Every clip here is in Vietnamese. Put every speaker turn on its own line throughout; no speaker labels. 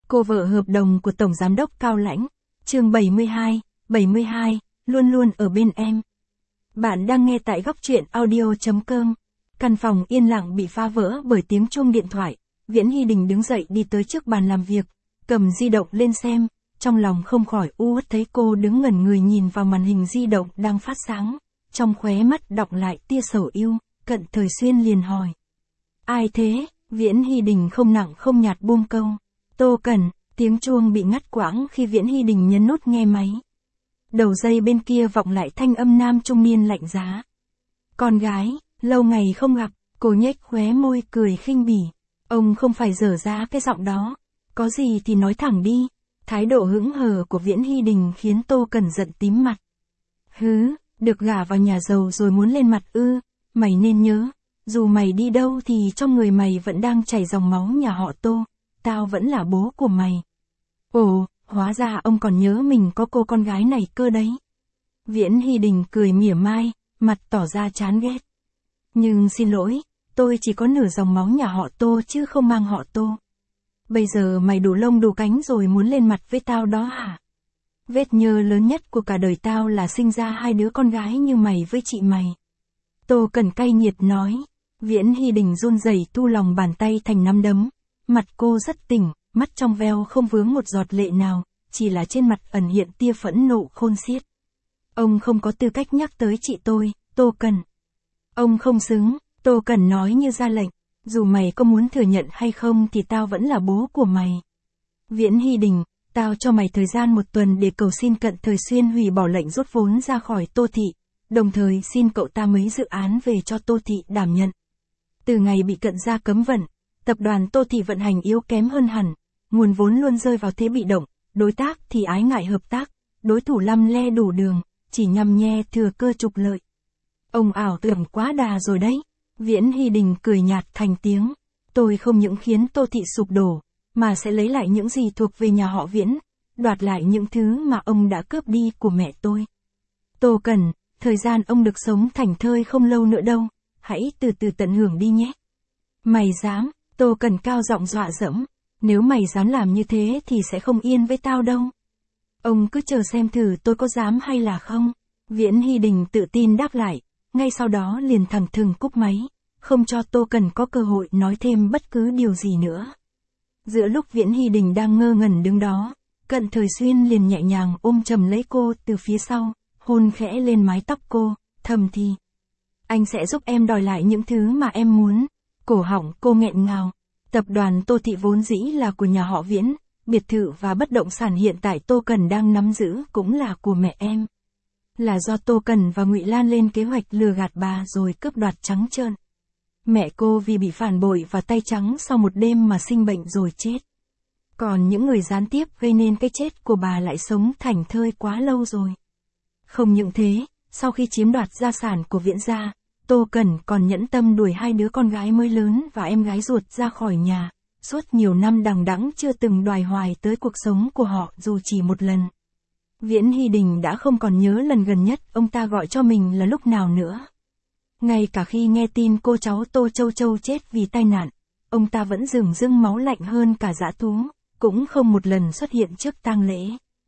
Cô vợ hợp đồng của Tổng Giám đốc Cao Lãnh, chương 72, luôn luôn ở bên em. Bạn đang nghe tại góc truyện audio.com. Căn phòng yên lặng bị phá vỡ bởi tiếng chuông điện thoại. Viễn Hy Đình đứng dậy đi tới trước bàn làm việc, cầm di động lên xem, trong lòng không khỏi u uất thấy cô đứng ngẩn người nhìn vào màn hình di động đang phát sáng, trong khóe mắt đọng lại tia sầu yêu. Cận Thời Xuyên liền hỏi: ai thế? Viễn Hy Đình không nặng không nhạt buông câu: Tô Cẩn. Tiếng chuông bị ngắt quãng khi Viễn Hy Đình nhấn nút nghe máy. Đầu dây bên kia vọng lại thanh âm nam trung niên lạnh giá: con gái, lâu ngày không gặp. Cô nhếch khóe môi cười khinh bỉ: ông không phải dở ra cái giọng đó, có gì thì nói thẳng đi. Thái độ hững hờ của Viễn Hy Đình khiến Tô Cẩn giận tím mặt. Hứ, được gả vào nhà giàu rồi muốn lên mặt ư? Mày nên nhớ, dù mày đi đâu thì trong người mày vẫn đang chảy dòng máu nhà họ Tô, tao vẫn là bố của mày. Ồ, hóa ra ông còn nhớ mình có cô con gái này cơ đấy. Viễn Hy Đình cười mỉa mai, mặt tỏ ra chán ghét. Nhưng xin lỗi, tôi chỉ có nửa dòng máu nhà họ Tô chứ không mang họ Tô. Bây giờ mày đủ lông đủ cánh rồi muốn lên mặt với tao đó hả? Vết nhơ lớn nhất của cả đời tao là sinh ra hai đứa con gái như mày với chị mày. Tô Cẩn cay nghiệt nói. Viễn Hy Đình run rẩy thu lòng bàn tay thành nắm đấm. Mặt cô rất tỉnh, mắt trong veo không vướng một giọt lệ nào, chỉ là trên mặt ẩn hiện tia phẫn nộ khôn xiết. Ông không có tư cách nhắc tới chị tôi, Tô Cẩn. Ông không xứng, Tô Cẩn nói như ra lệnh. Dù mày có muốn thừa nhận hay không thì tao vẫn là bố của mày. Viễn Hy Đình, tao cho mày thời gian 1 tuần để cầu xin Cận Thời Xuyên hủy bỏ lệnh rút vốn ra khỏi Tô Thị, đồng thời xin cậu ta mấy dự án về cho Tô Thị đảm nhận. Từ ngày bị Cận gia cấm vận, tập đoàn Tô Thị vận hành yếu kém hơn hẳn, nguồn vốn luôn rơi vào thế bị động, đối tác thì ái ngại hợp tác, đối thủ lăm le đủ đường, chỉ nhằm nhe thừa cơ trục lợi. Ông ảo tưởng quá đà rồi đấy. Viễn Hy Đình cười nhạt thành tiếng. Tôi không những khiến Tô Thị sụp đổ, mà sẽ lấy lại những gì thuộc về nhà họ Viễn, đoạt lại những thứ mà ông đã cướp đi của mẹ tôi. Tô Cẩn, thời gian ông được sống thảnh thơi không lâu nữa đâu, hãy từ từ tận hưởng đi nhé. Mày dám? Tô Cẩn cao giọng dọa dẫm. Nếu mày dám làm như thế thì sẽ không yên với tao đâu. Ông cứ chờ xem thử tôi có dám hay là không. Viễn Hy Đình tự tin đáp lại, ngay sau đó liền thẳng thừng cúp máy, không cho Tô Cẩn có cơ hội nói thêm bất cứ điều gì nữa. Giữa lúc Viễn Hy Đình đang ngơ ngẩn đứng đó, Cận Thời Xuyên liền nhẹ nhàng ôm chầm lấy cô từ phía sau, hôn khẽ lên mái tóc cô, thầm thì: anh sẽ giúp em đòi lại những thứ mà em muốn. Cổ họng cô nghẹn ngào. Tập đoàn Tô Thị vốn dĩ là của nhà họ Viễn, biệt thự và bất động sản hiện tại Tô Cẩn đang nắm giữ cũng là của mẹ em. Là do Tô Cẩn và Ngụy Lan lên kế hoạch lừa gạt bà rồi cướp đoạt trắng trơn. Mẹ cô vì bị phản bội và tay trắng sau một đêm mà sinh bệnh rồi chết. Còn những người gián tiếp gây nên cái chết của bà lại sống thảnh thơi quá lâu rồi. Không những thế, sau khi chiếm đoạt gia sản của Viễn gia, Tô Cẩn còn nhẫn tâm đuổi hai đứa con gái mới lớn và em gái ruột ra khỏi nhà, suốt nhiều năm đằng đẵng chưa từng đoài hoài tới cuộc sống của họ dù chỉ một lần. Viễn Hy Đình đã không còn nhớ lần gần nhất ông ta gọi cho mình là lúc nào nữa. Ngay cả khi nghe tin cô cháu Tô Châu Châu chết vì tai nạn, ông ta vẫn rừng rưng máu lạnh hơn cả dã thú, cũng không một lần xuất hiện trước tang lễ.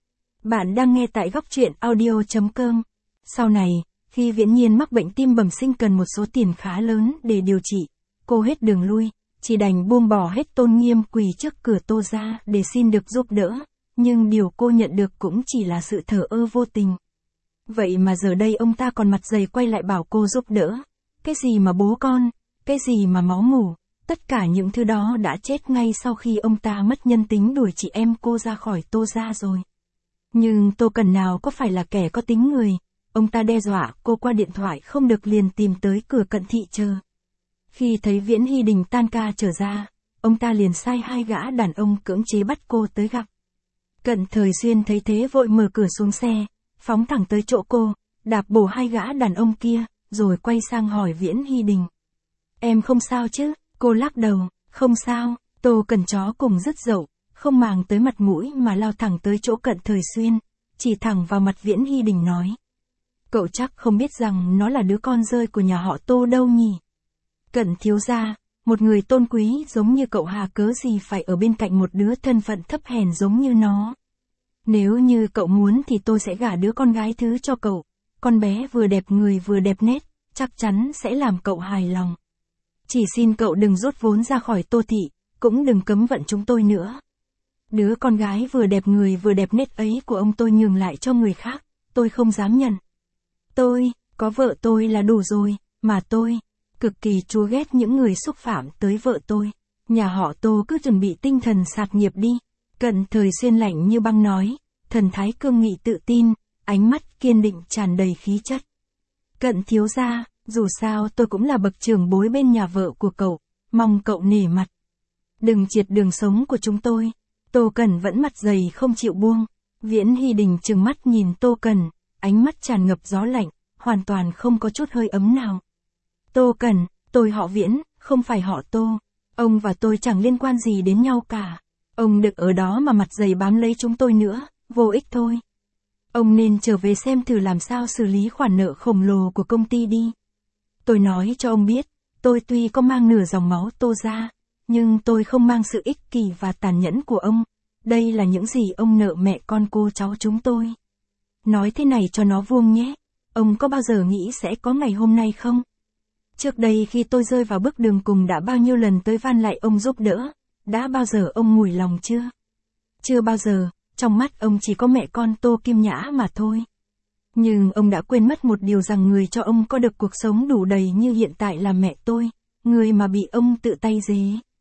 Bạn đang nghe tại góc truyện audio.com. Sau này, khi Viễn Nhiên mắc bệnh tim bẩm sinh cần một số tiền khá lớn để điều trị, cô hết đường lui, chỉ đành buông bỏ hết tôn nghiêm quỳ trước cửa Tô gia để xin được giúp đỡ. Nhưng điều cô nhận được cũng chỉ là sự thờ ơ vô tình. Vậy mà giờ đây ông ta còn mặt dày quay lại bảo cô giúp đỡ. Cái gì mà bố con, cái gì mà máu mủ, tất cả những thứ đó đã chết ngay sau khi ông ta mất nhân tính đuổi chị em cô ra khỏi Tô gia rồi. Nhưng Tô Cẩn nào có phải là kẻ có tính người, ông ta đe dọa cô qua điện thoại không được liền tìm tới cửa Cận Thị chờ. Khi thấy Viễn Hy Đình tan ca trở ra, ông ta liền sai hai gã đàn ông cưỡng chế bắt cô tới gặp. Cận Thời Xuyên thấy thế vội mở cửa xuống xe, phóng thẳng tới chỗ cô, đạp bổ hai gã đàn ông kia, rồi quay sang hỏi Viễn Hy Đình. Em không sao chứ? Cô lắc đầu, không sao. Tô Cẩn chó cùng rất dậu, không màng tới mặt mũi mà lao thẳng tới chỗ Cận Thời Xuyên, chỉ thẳng vào mặt Viễn Hy Đình nói. Cậu chắc không biết rằng nó là đứa con rơi của nhà họ Tô đâu nhỉ? Cận thiếu gia, một người tôn quý giống như cậu Hà cớ gì phải ở bên cạnh một đứa thân phận thấp hèn giống như nó. Nếu như cậu muốn thì tôi sẽ gả đứa con gái thứ cho cậu, con bé vừa đẹp người vừa đẹp nết, chắc chắn sẽ làm cậu hài lòng. Chỉ xin cậu đừng rút vốn ra khỏi Tô thị, cũng đừng cấm vận chúng tôi nữa. Đứa con gái vừa đẹp người vừa đẹp nết ấy của ông tôi nhường lại cho người khác, tôi không dám nhận. Tôi, có vợ tôi là đủ rồi, mà tôi cực kỳ chua ghét những người xúc phạm tới vợ tôi. Nhà họ Tô cứ chuẩn bị tinh thần sạt nghiệp đi. Cận Thời Xuyên lạnh như băng nói, thần thái cương nghị tự tin, ánh mắt kiên định tràn đầy khí chất. Cận thiếu gia, dù sao tôi cũng là bậc trưởng bối bên nhà vợ của cậu, mong cậu nể mặt. Đừng triệt đường sống của chúng tôi. Tô Cẩn vẫn mặt dày không chịu buông. Viễn Hy Đình trừng mắt nhìn Tô Cẩn, ánh mắt tràn ngập gió lạnh, hoàn toàn không có chút hơi ấm nào. Tô Cẩn, tôi họ Viễn, không phải họ Tô. Ông và tôi chẳng liên quan gì đến nhau cả. Ông đừng ở đó mà mặt dày bám lấy chúng tôi nữa, vô ích thôi. Ông nên trở về xem thử làm sao xử lý khoản nợ khổng lồ của công ty đi. Tôi nói cho ông biết, tôi tuy có mang nửa dòng máu Tô ra, nhưng tôi không mang sự ích kỷ và tàn nhẫn của ông. Đây là những gì ông nợ mẹ con cô cháu chúng tôi. Nói thế này cho nó vuông nhé. Ông có bao giờ nghĩ sẽ có ngày hôm nay không? Trước đây khi tôi rơi vào bước đường cùng đã bao nhiêu lần tới van lại ông giúp đỡ, đã bao giờ ông mùi lòng chưa? Chưa bao giờ, trong mắt ông chỉ có mẹ con Tô Kim Nhã mà thôi. Nhưng ông đã quên mất một điều rằng người cho ông có được cuộc sống đủ đầy như hiện tại là mẹ tôi, người mà bị ông tự tay dế.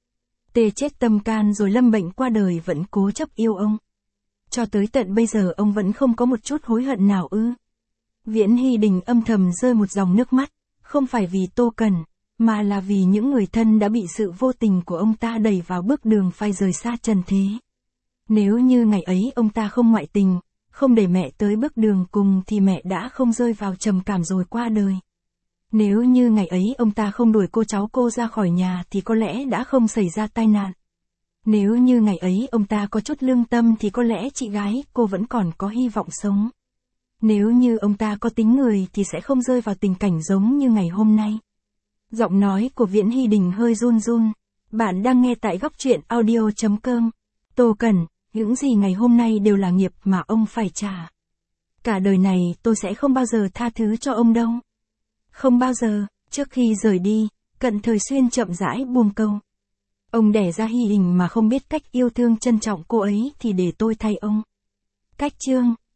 Tê chết tâm can rồi lâm bệnh qua đời vẫn cố chấp yêu ông. Cho tới tận bây giờ ông vẫn không có một chút hối hận nào ư? Viễn Hy Đình âm thầm rơi một dòng nước mắt, không phải vì Tô Cẩn, mà là vì những người thân đã bị sự vô tình của ông ta đẩy vào bước đường phải rời xa trần thế. Nếu như ngày ấy ông ta không ngoại tình, không để mẹ tới bước đường cùng thì mẹ đã không rơi vào trầm cảm rồi qua đời. Nếu như ngày ấy ông ta không đuổi cô cháu cô ra khỏi nhà thì có lẽ đã không xảy ra tai nạn. Nếu như ngày ấy ông ta có chút lương tâm thì có lẽ chị gái cô vẫn còn có hy vọng sống. Nếu như ông ta có tính người thì sẽ không rơi vào tình cảnh giống như ngày hôm nay. Giọng nói của Viễn Hy Đình hơi run run. Bạn đang nghe tại góc truyện audio.com. Tô Cẩn, những gì ngày hôm nay đều là nghiệp mà ông phải trả. Cả đời này tôi sẽ không bao giờ tha thứ cho ông đâu. Không bao giờ. Trước khi rời đi, Cận Thời Xuyên chậm rãi buông câu. Ông đẻ ra Hy Đình mà không biết cách yêu thương trân trọng cô ấy thì để tôi thay ông. Cách chương